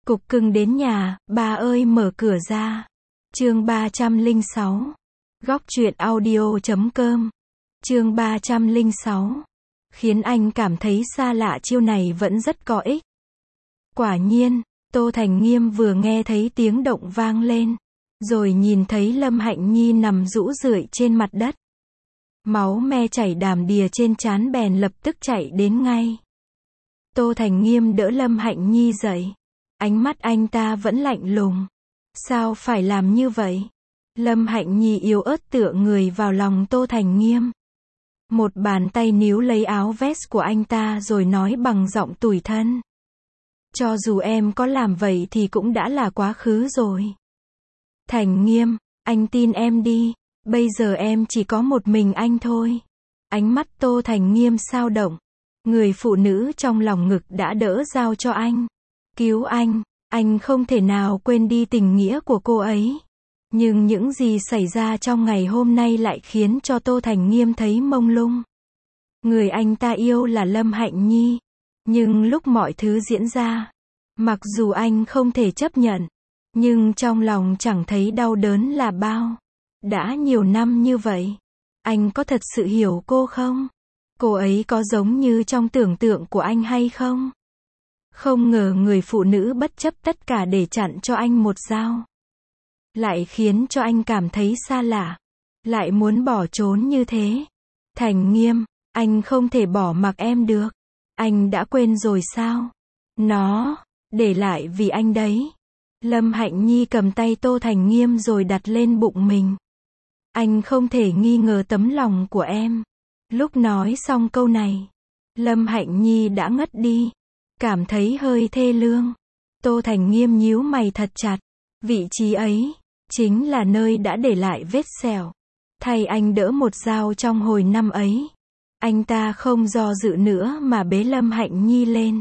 Cục cưng đến nhà, bà ơi mở cửa ra. Chương 306. Góc truyện audio.com. Chương 306. Khiến anh cảm thấy xa lạ chiêu này vẫn rất có ích. Quả nhiên, Tô Thành Nghiêm vừa nghe thấy tiếng động vang lên, rồi nhìn thấy Lâm Hạnh Nhi nằm rũ rượi trên mặt đất. Máu me chảy đàm đìa trên trán bèn lập tức chạy đến ngay. Tô Thành Nghiêm đỡ Lâm Hạnh Nhi dậy. Ánh mắt anh ta vẫn lạnh lùng. Sao phải làm như vậy? Lâm Hạnh Nhi yếu ớt tựa người vào lòng Tô Thành Nghiêm. Một bàn tay níu lấy áo vest của anh ta rồi nói bằng giọng tủi thân. Cho dù em có làm vậy thì cũng đã là quá khứ rồi. Thành Nghiêm, anh tin em đi. Bây giờ em chỉ có một mình anh thôi. Ánh mắt Tô Thành Nghiêm xao động. Người phụ nữ trong lòng ngực đã đỡ dao cho anh. Cứu anh không thể nào quên đi tình nghĩa của cô ấy. Nhưng những gì xảy ra trong ngày hôm nay lại khiến cho Tô Thành Nghiêm thấy mông lung. Người anh ta yêu là Lâm Hạnh Nhi. Nhưng lúc mọi thứ diễn ra, mặc dù anh không thể chấp nhận, nhưng trong lòng chẳng thấy đau đớn là bao. Đã nhiều năm như vậy, anh có thật sự hiểu cô không? Cô ấy có giống như trong tưởng tượng của anh hay không? Không ngờ người phụ nữ bất chấp tất cả để chặn cho anh một dao. Lại khiến cho anh cảm thấy xa lạ. Lại muốn bỏ trốn như thế. Thành Nghiêm, anh không thể bỏ mặc em được. Anh đã quên rồi sao? Nó, để lại vì anh đấy. Lâm Hạnh Nhi cầm tay Tô Thành Nghiêm rồi đặt lên bụng mình. Anh không thể nghi ngờ tấm lòng của em. Lúc nói xong câu này, Lâm Hạnh Nhi đã ngất đi. Cảm thấy hơi thê lương. Tô Thành Nghiêm nhíu mày thật chặt. Vị trí ấy, chính là nơi đã để lại vết sẹo. Thay anh đỡ một dao trong hồi năm ấy. Anh ta không do dự nữa mà bế Lâm Hạnh Nhi lên.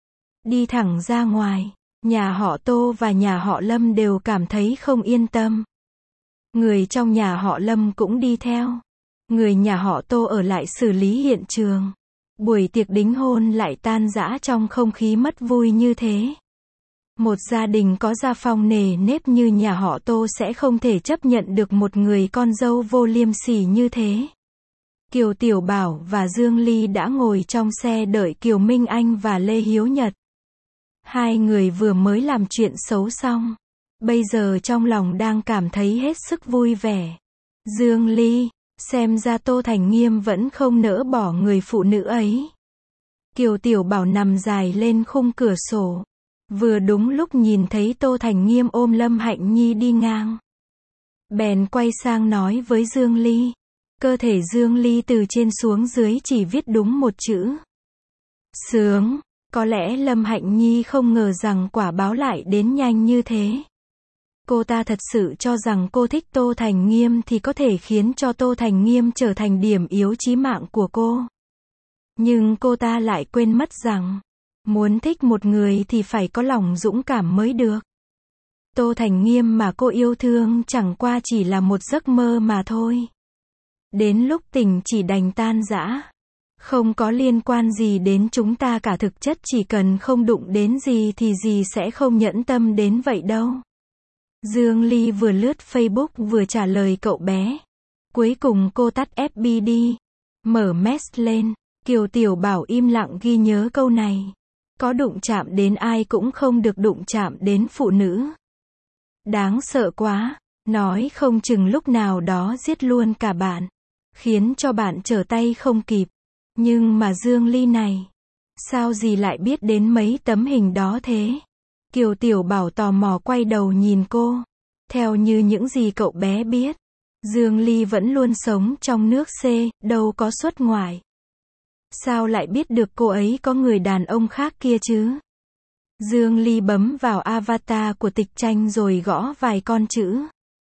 Đi thẳng ra ngoài. Nhà họ Tô và nhà họ Lâm đều cảm thấy không yên tâm. Người trong nhà họ Lâm cũng đi theo. Người nhà họ Tô ở lại xử lý hiện trường. Buổi tiệc đính hôn lại tan rã trong không khí mất vui như thế. Một gia đình có gia phong nề nếp như nhà họ Tô sẽ không thể chấp nhận được một người con dâu vô liêm sỉ như thế. Kiều Tiểu Bảo và Dương Ly đã ngồi trong xe đợi Kiều Minh Anh và Lê Hiếu Nhật. Hai người vừa mới làm chuyện xấu xong. Bây giờ trong lòng đang cảm thấy hết sức vui vẻ. Dương Ly, xem ra Tô Thành Nghiêm vẫn không nỡ bỏ người phụ nữ ấy. Kiều Tiểu Bảo nằm dài lên khung cửa sổ. Vừa đúng lúc nhìn thấy Tô Thành Nghiêm ôm Lâm Hạnh Nhi đi ngang. Bèn quay sang nói với Dương Ly. Cơ thể Dương Ly từ trên xuống dưới chỉ viết đúng một chữ. Sướng. Có lẽ Lâm Hạnh Nhi không ngờ rằng quả báo lại đến nhanh như thế. Cô ta thật sự cho rằng cô thích Tô Thành Nghiêm thì có thể khiến cho Tô Thành Nghiêm trở thành điểm yếu chí mạng của cô. Nhưng cô ta lại quên mất rằng, muốn thích một người thì phải có lòng dũng cảm mới được. Tô Thành Nghiêm mà cô yêu thương chẳng qua chỉ là một giấc mơ mà thôi. Đến lúc tình chỉ đành tan rã. Không có liên quan gì đến chúng ta cả, thực chất chỉ cần không đụng đến gì thì gì sẽ không nhẫn tâm đến vậy đâu. Dương Ly vừa lướt Facebook vừa trả lời cậu bé. Cuối cùng cô tắt FB đi. Mở mess lên. Kiều Tiểu Bảo im lặng ghi nhớ câu này. Có đụng chạm đến ai cũng không được đụng chạm đến phụ nữ. Đáng sợ quá. Nói không chừng lúc nào đó giết luôn cả bạn. Khiến cho bạn trở tay không kịp. Nhưng mà Dương Ly này, sao gì lại biết đến mấy tấm hình đó thế? Kiều Tiểu Bảo tò mò quay đầu nhìn cô. Theo như những gì cậu bé biết, Dương Ly vẫn luôn sống trong nước C, đâu có xuất ngoại. Sao lại biết được cô ấy có người đàn ông khác kia chứ? Dương Ly bấm vào avatar của Tịch Tranh rồi gõ vài con chữ.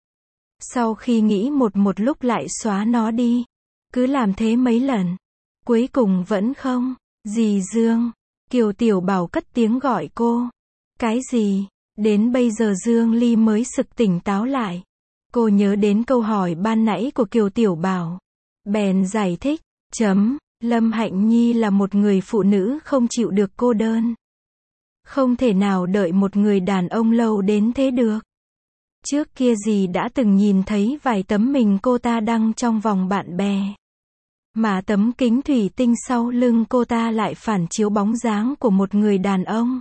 Sau khi nghĩ một lúc lại xóa nó đi. Cứ làm thế mấy lần. Cuối cùng vẫn không. Dì Dương. Kiều Tiểu Bảo cất tiếng gọi cô. Cái gì? Đến bây giờ Dương Ly mới sực tỉnh táo lại. Cô nhớ đến câu hỏi ban nãy của Kiều Tiểu Bảo. Bèn giải thích. Lâm Hạnh Nhi là một người phụ nữ không chịu được cô đơn. Không thể nào đợi một người đàn ông lâu đến thế được. Trước kia dì đã từng nhìn thấy vài tấm mình cô ta đăng trong vòng bạn bè. Mà tấm kính thủy tinh sau lưng cô ta lại phản chiếu bóng dáng của một người đàn ông.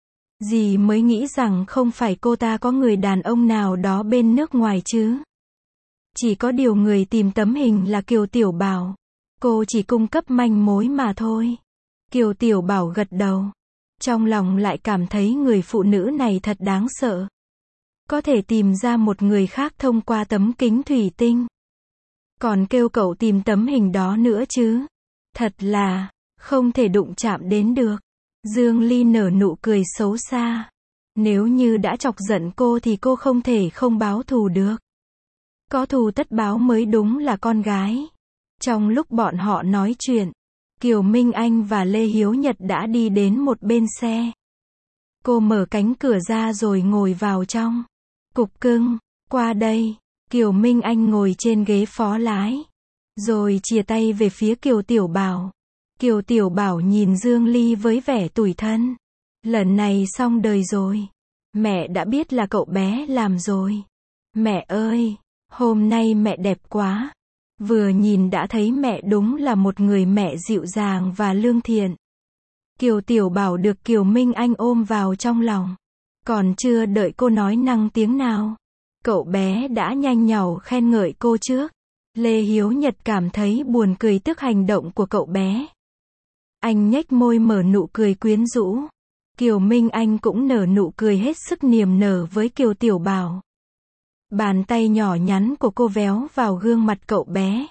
Dì mới nghĩ rằng không phải cô ta có người đàn ông nào đó bên nước ngoài chứ. Chỉ có điều người tìm tấm hình là Kiều Tiểu Bảo. Cô chỉ cung cấp manh mối mà thôi. Kiều Tiểu Bảo gật đầu. Trong lòng lại cảm thấy người phụ nữ này thật đáng sợ. Có thể tìm ra một người khác thông qua tấm kính thủy tinh. Còn kêu cậu tìm tấm hình đó nữa chứ. Thật là, không thể đụng chạm đến được. Dương Ly nở nụ cười xấu xa. Nếu như đã chọc giận cô thì cô không thể không báo thù được. Có thù tất báo mới đúng là con gái. Trong lúc bọn họ nói chuyện, Kiều Minh Anh và Lê Hiếu Nhật đã đi đến một bên xe. Cô mở cánh cửa ra rồi ngồi vào trong. Cục cưng, qua đây. Kiều Minh Anh ngồi trên ghế phó lái. Rồi chìa tay về phía Kiều Tiểu Bảo. Kiều Tiểu Bảo nhìn Dương Ly với vẻ tủi thân. Lần này xong đời rồi. Mẹ đã biết là cậu bé làm rồi. Mẹ ơi, hôm nay mẹ đẹp quá. Vừa nhìn đã thấy mẹ đúng là một người mẹ dịu dàng và lương thiện. Kiều Tiểu Bảo được Kiều Minh Anh ôm vào trong lòng. Còn chưa đợi cô nói năng tiếng nào, cậu bé đã nhanh nhảu khen ngợi cô trước. Lê Hiếu Nhật cảm thấy buồn cười tức hành động của cậu bé. Anh nhếch môi mở nụ cười quyến rũ. Kiều Minh Anh cũng nở nụ cười hết sức niềm nở với Kiều Tiểu Bảo. Bàn tay nhỏ nhắn của cô véo vào gương mặt cậu bé.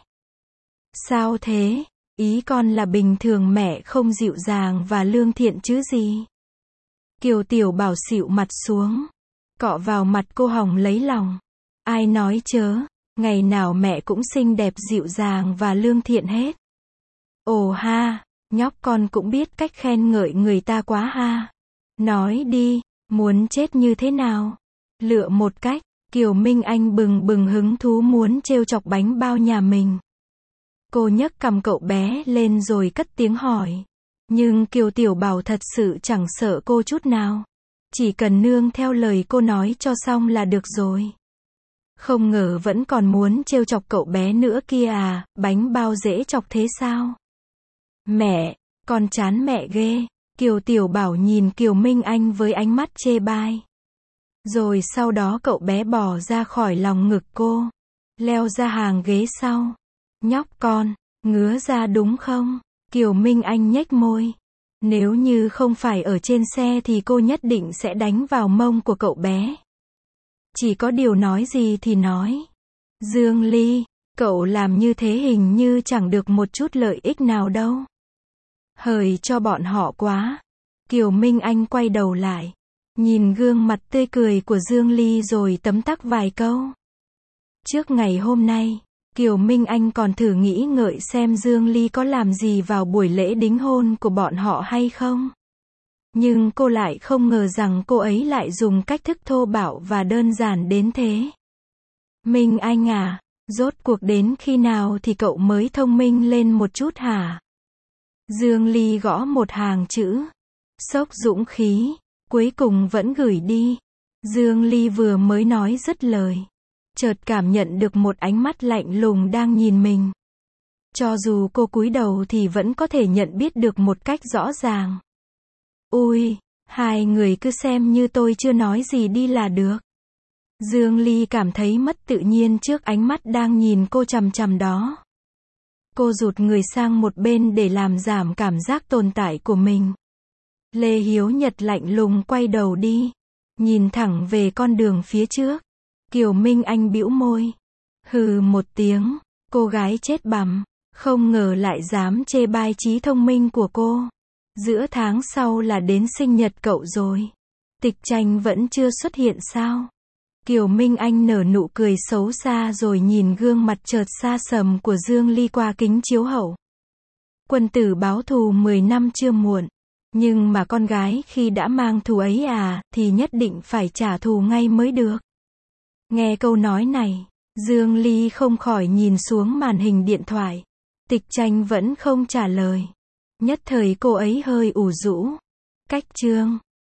Sao thế? Ý con là bình thường mẹ không dịu dàng và lương thiện chứ gì? Kiều Tiểu Bảo xịu mặt xuống. Cọ vào mặt cô hỏng lấy lòng. Ai nói chớ, ngày nào mẹ cũng xinh đẹp dịu dàng và lương thiện hết. Ồ ha, nhóc con cũng biết cách khen ngợi người ta quá ha. Nói đi, muốn chết như thế nào? Lựa một cách. Kiều Minh Anh bừng bừng hứng thú muốn trêu chọc bánh bao nhà mình. Cô nhấc cằm cậu bé lên rồi cất tiếng hỏi. Nhưng Kiều Tiểu Bảo thật sự chẳng sợ cô chút nào. Chỉ cần nương theo lời cô nói cho xong là được rồi. Không ngờ vẫn còn muốn trêu chọc cậu bé nữa kia à, bánh bao dễ chọc thế sao? Mẹ, con chán mẹ ghê. Kiều Tiểu Bảo nhìn Kiều Minh Anh với ánh mắt chê bai. Rồi sau đó cậu bé bò ra khỏi lòng ngực cô. Leo ra hàng ghế sau. Nhóc con, ngứa ra đúng không? Kiều Minh Anh nhếch môi. Nếu như không phải ở trên xe thì cô nhất định sẽ đánh vào mông của cậu bé. Chỉ có điều nói gì thì nói. Dương Ly, cậu làm như thế hình như chẳng được một chút lợi ích nào đâu. Hời cho bọn họ quá. Kiều Minh Anh quay đầu lại. Nhìn gương mặt tươi cười của Dương Ly rồi tấm tắc vài câu. Trước ngày hôm nay, Kiều Minh Anh còn thử nghĩ ngợi xem Dương Ly có làm gì vào buổi lễ đính hôn của bọn họ hay không. Nhưng cô lại không ngờ rằng cô ấy lại dùng cách thức thô bạo và đơn giản đến thế. Minh Anh à, rốt cuộc đến khi nào thì cậu mới thông minh lên một chút hả? Dương Ly gõ một hàng chữ. Sốc dũng khí. Cuối cùng vẫn gửi đi. Dương Ly vừa mới nói dứt lời. Chợt cảm nhận được một ánh mắt lạnh lùng đang nhìn mình. Cho dù cô cúi đầu thì vẫn có thể nhận biết được một cách rõ ràng. Ui, hai người cứ xem như tôi chưa nói gì đi là được. Dương Ly cảm thấy mất tự nhiên trước ánh mắt đang nhìn cô chằm chằm đó. Cô rụt người sang một bên để làm giảm cảm giác tồn tại của mình. Lê Hiếu Nhật lạnh lùng quay đầu đi. Nhìn thẳng về con đường phía trước. Kiều Minh Anh bĩu môi. Hừ một tiếng. Cô gái chết bằm. Không ngờ lại dám chê bai trí thông minh của cô. Giữa tháng sau là đến sinh nhật cậu rồi. Tịch Tranh vẫn chưa xuất hiện sao? Kiều Minh Anh nở nụ cười xấu xa rồi nhìn gương mặt chợt xa sầm của Dương Ly qua kính chiếu hậu. Quân tử báo thù 10 năm chưa muộn. Nhưng mà con gái khi đã mang thù ấy à, thì nhất định phải trả thù ngay mới được. Nghe câu nói này, Dương Ly không khỏi nhìn xuống màn hình điện thoại. Tịch Tranh vẫn không trả lời. Nhất thời cô ấy hơi ủ rũ. Cách chương